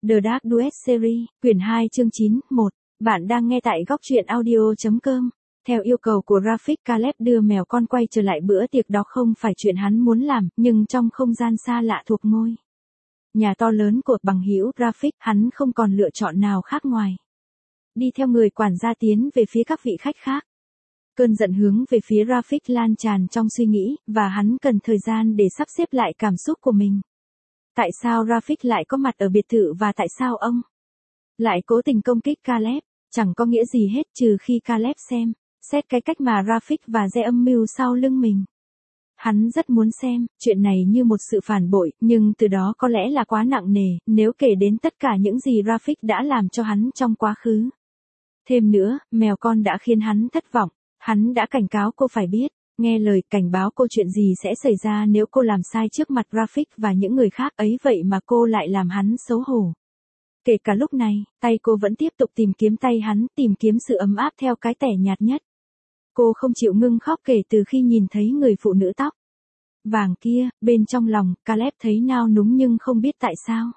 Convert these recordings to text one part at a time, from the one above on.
The Dark Duet Series, quyển 2 chương 9, 1. Bạn đang nghe tại góc truyện audio.com. Theo yêu cầu của Rafik, Caleb đưa mèo con quay trở lại bữa tiệc đó không phải chuyện hắn muốn làm, nhưng trong không gian xa lạ thuộc ngôi nhà to lớn của bằng hữu Rafik, hắn không còn lựa chọn nào khác ngoài đi theo người quản gia tiến về phía các vị khách khác. Cơn giận hướng về phía Rafik lan tràn trong suy nghĩ, và hắn cần thời gian để sắp xếp lại cảm xúc của mình. Tại sao Rafik lại có mặt ở biệt thự và tại sao ông lại cố tình công kích Caleb? Chẳng có nghĩa gì hết trừ khi Caleb xét cái cách mà Rafik và Ze âm mưu sau lưng mình. Hắn rất muốn xem chuyện này như một sự phản bội, nhưng từ đó có lẽ là quá nặng nề, nếu kể đến tất cả những gì Rafik đã làm cho hắn trong quá khứ. Thêm nữa, mèo con đã khiến hắn thất vọng. Hắn đã cảnh cáo cô phải biết, nghe lời, cảnh báo cô chuyện gì sẽ xảy ra nếu cô làm sai trước mặt Rafik và những người khác ấy, vậy mà cô lại làm hắn xấu hổ. Kể cả lúc này, tay cô vẫn tiếp tục tìm kiếm tay hắn, tìm kiếm sự ấm áp theo cái tẻ nhạt nhất. Cô không chịu ngưng khóc kể từ khi nhìn thấy người phụ nữ tóc vàng kia, bên trong lòng, Caleb thấy nao núng nhưng không biết tại sao.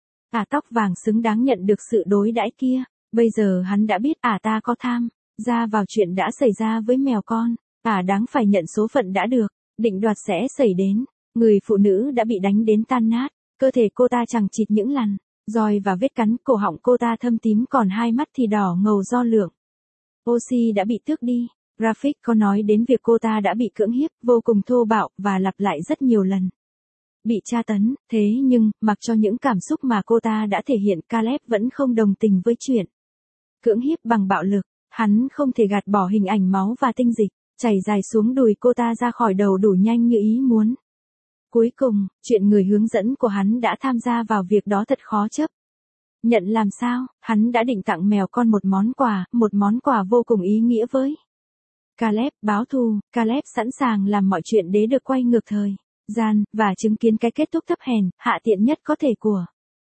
Tóc vàng xứng đáng nhận được sự đối đãi kia, bây giờ hắn đã biết ta có tham ra vào chuyện đã xảy ra với mèo con, đáng phải nhận số phận đã được, định đoạt sẽ xảy đến. Người phụ nữ đã bị đánh đến tan nát, cơ thể cô ta chằng chịt những lằn roi và vết cắn, cổ họng cô ta thâm tím, còn hai mắt thì đỏ ngầu do lượng oxy đã bị tước đi. Rafik có nói đến việc cô ta đã bị cưỡng hiếp vô cùng thô bạo và lặp lại rất nhiều lần. Bị tra tấn, thế nhưng, mặc cho những cảm xúc mà cô ta đã thể hiện, Caleb vẫn không đồng tình với chuyện cưỡng hiếp bằng bạo lực. Hắn không thể gạt bỏ hình ảnh máu và tinh dịch chảy dài xuống đùi cô ta ra khỏi đầu đủ nhanh như ý muốn. Cuối cùng, chuyện người hướng dẫn của hắn đã tham gia vào việc đó thật khó chấp nhận. Làm sao, hắn đã định tặng mèo con một món quà vô cùng ý nghĩa với Caleb. Báo thù, Caleb sẵn sàng làm mọi chuyện để được quay ngược thời gian, và chứng kiến cái kết thúc thấp hèn, hạ tiện nhất có thể của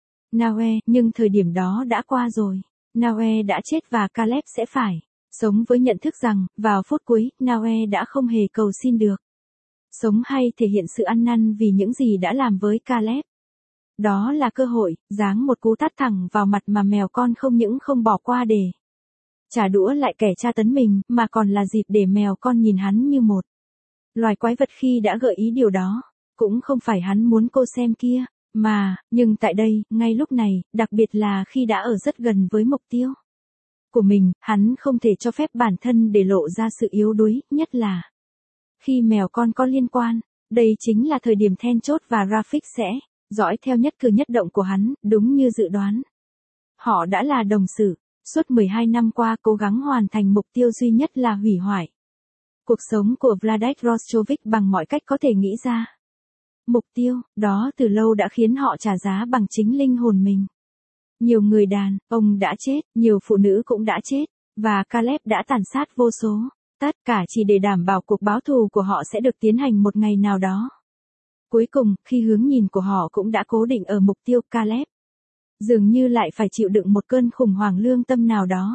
Naue, nhưng thời điểm đó đã qua rồi. Naue đã chết và Caleb sẽ phải sống với nhận thức rằng, vào phút cuối, Naue đã không hề cầu xin được sống hay thể hiện sự ăn năn vì những gì đã làm với Caleb. Đó là cơ hội, giáng một cú tát thẳng vào mặt mà mèo con không những không bỏ qua để trả đũa lại kẻ tra tấn mình, mà còn là dịp để mèo con nhìn hắn như một loài quái vật khi đã gợi ý điều đó. Cũng không phải hắn muốn cô xem kia, nhưng tại đây, ngay lúc này, đặc biệt là khi đã ở rất gần với mục tiêu của mình, hắn không thể cho phép bản thân để lộ ra sự yếu đuối, nhất là khi mèo con có liên quan. Đây chính là thời điểm then chốt và Rafik sẽ dõi theo nhất cử nhất động của hắn, đúng như dự đoán. Họ đã là đồng sự, suốt 12 năm qua cố gắng hoàn thành mục tiêu duy nhất là hủy hoại cuộc sống của Vladek Rostrovic bằng mọi cách có thể nghĩ ra. Mục tiêu đó từ lâu đã khiến họ trả giá bằng chính linh hồn mình. Nhiều người đàn ông đã chết, nhiều phụ nữ cũng đã chết, và Caleb đã tàn sát vô số, tất cả chỉ để đảm bảo cuộc báo thù của họ sẽ được tiến hành một ngày nào đó. Cuối cùng, khi hướng nhìn của họ cũng đã cố định ở mục tiêu, Caleb dường như lại phải chịu đựng một cơn khủng hoảng lương tâm nào đó.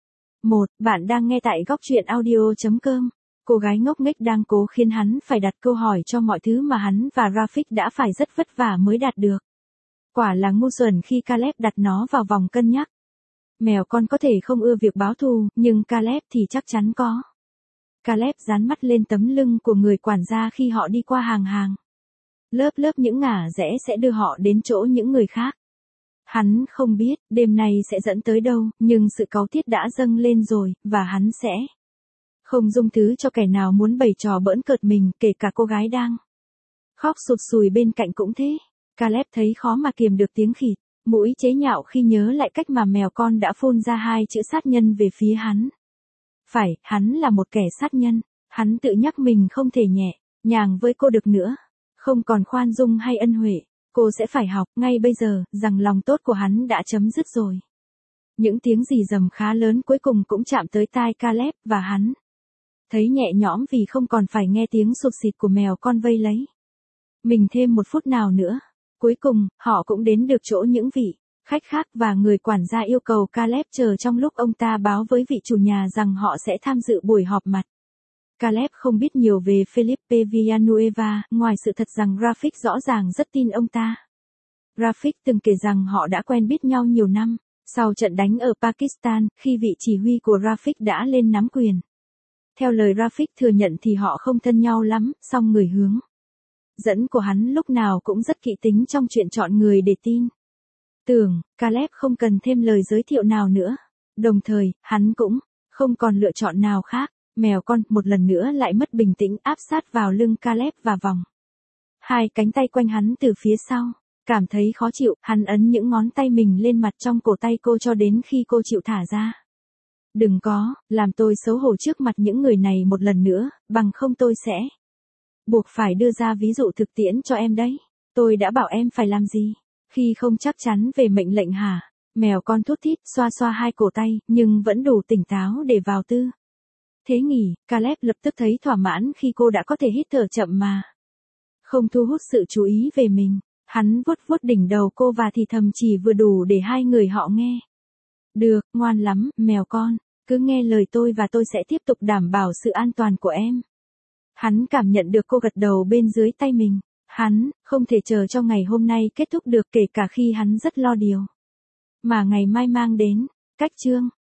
Bạn đang nghe tại góc truyện audio.com. Cô gái ngốc nghếch đang cố khiến hắn phải đặt câu hỏi cho mọi thứ mà hắn và Rafik đã phải rất vất vả mới đạt được. Quả là ngu xuẩn khi Caleb đặt nó vào vòng cân nhắc. Mèo con có thể không ưa việc báo thù, nhưng Caleb thì chắc chắn có. Caleb dán mắt lên tấm lưng của người quản gia khi họ đi qua hàng. Lớp những ngả rẽ sẽ đưa họ đến chỗ những người khác. Hắn không biết đêm nay sẽ dẫn tới đâu, nhưng sự cáu thiết đã dâng lên rồi, và hắn sẽ không dung thứ cho kẻ nào muốn bày trò bỡn cợt mình, kể cả cô gái đang khóc sụt sùi bên cạnh cũng thế. Caleb thấy khó mà kiềm được tiếng khịt mũi chế nhạo khi nhớ lại cách mà mèo con đã phun ra hai chữ sát nhân về phía hắn. Phải, hắn là một kẻ sát nhân. Hắn tự nhắc mình không thể nhẹ nhàng với cô được nữa, không còn khoan dung hay ân huệ. Cô sẽ phải học ngay bây giờ rằng lòng tốt của hắn đã chấm dứt rồi. Những tiếng rì rầm khá lớn cuối cùng cũng chạm tới tai Caleb, và hắn thấy nhẹ nhõm vì không còn phải nghe tiếng sụt sịt của mèo con vây lấy mình thêm một phút nào nữa. Cuối cùng, họ cũng đến được chỗ những vị khách khác, và người quản gia yêu cầu Caleb chờ trong lúc ông ta báo với vị chủ nhà rằng họ sẽ tham dự buổi họp mặt. Caleb không biết nhiều về Felipe Villanueva, ngoài sự thật rằng Rafik rõ ràng rất tin ông ta. Rafik từng kể rằng họ đã quen biết nhau nhiều năm. Sau trận đánh ở Pakistan, khi vị chỉ huy của Rafik đã lên nắm quyền. Theo lời Rafik thừa nhận thì họ không thân nhau lắm, song người hướng dẫn của hắn lúc nào cũng rất kỹ tính trong chuyện chọn người để tin tưởng. Caleb không cần thêm lời giới thiệu nào nữa. Đồng thời, hắn cũng không còn lựa chọn nào khác. Mèo con một lần nữa lại mất bình tĩnh áp sát vào lưng Caleb và vòng hai cánh tay quanh hắn từ phía sau. Cảm thấy khó chịu, hắn ấn những ngón tay mình lên mặt trong cổ tay cô cho đến khi cô chịu thả ra. Đừng có, làm tôi xấu hổ trước mặt những người này một lần nữa, bằng không tôi sẽ buộc phải đưa ra ví dụ thực tiễn cho em đấy. Tôi đã bảo em phải làm gì? Khi không chắc chắn về mệnh lệnh hả? Mèo con thút thít xoa xoa hai cổ tay, nhưng vẫn đủ tỉnh táo để vào tư thế nghỉ. Caleb lập tức thấy thỏa mãn khi cô đã có thể hít thở chậm mà không thu hút sự chú ý về mình. Hắn vuốt vuốt đỉnh đầu cô và thì thầm chỉ vừa đủ để hai người họ nghe. Được, ngoan lắm, mèo con, cứ nghe lời tôi và tôi sẽ tiếp tục đảm bảo sự an toàn của em. Hắn cảm nhận được cô gật đầu bên dưới tay mình. Hắn không thể chờ cho ngày hôm nay kết thúc được, kể cả khi hắn rất lo điều mà ngày mai mang đến. Cách chương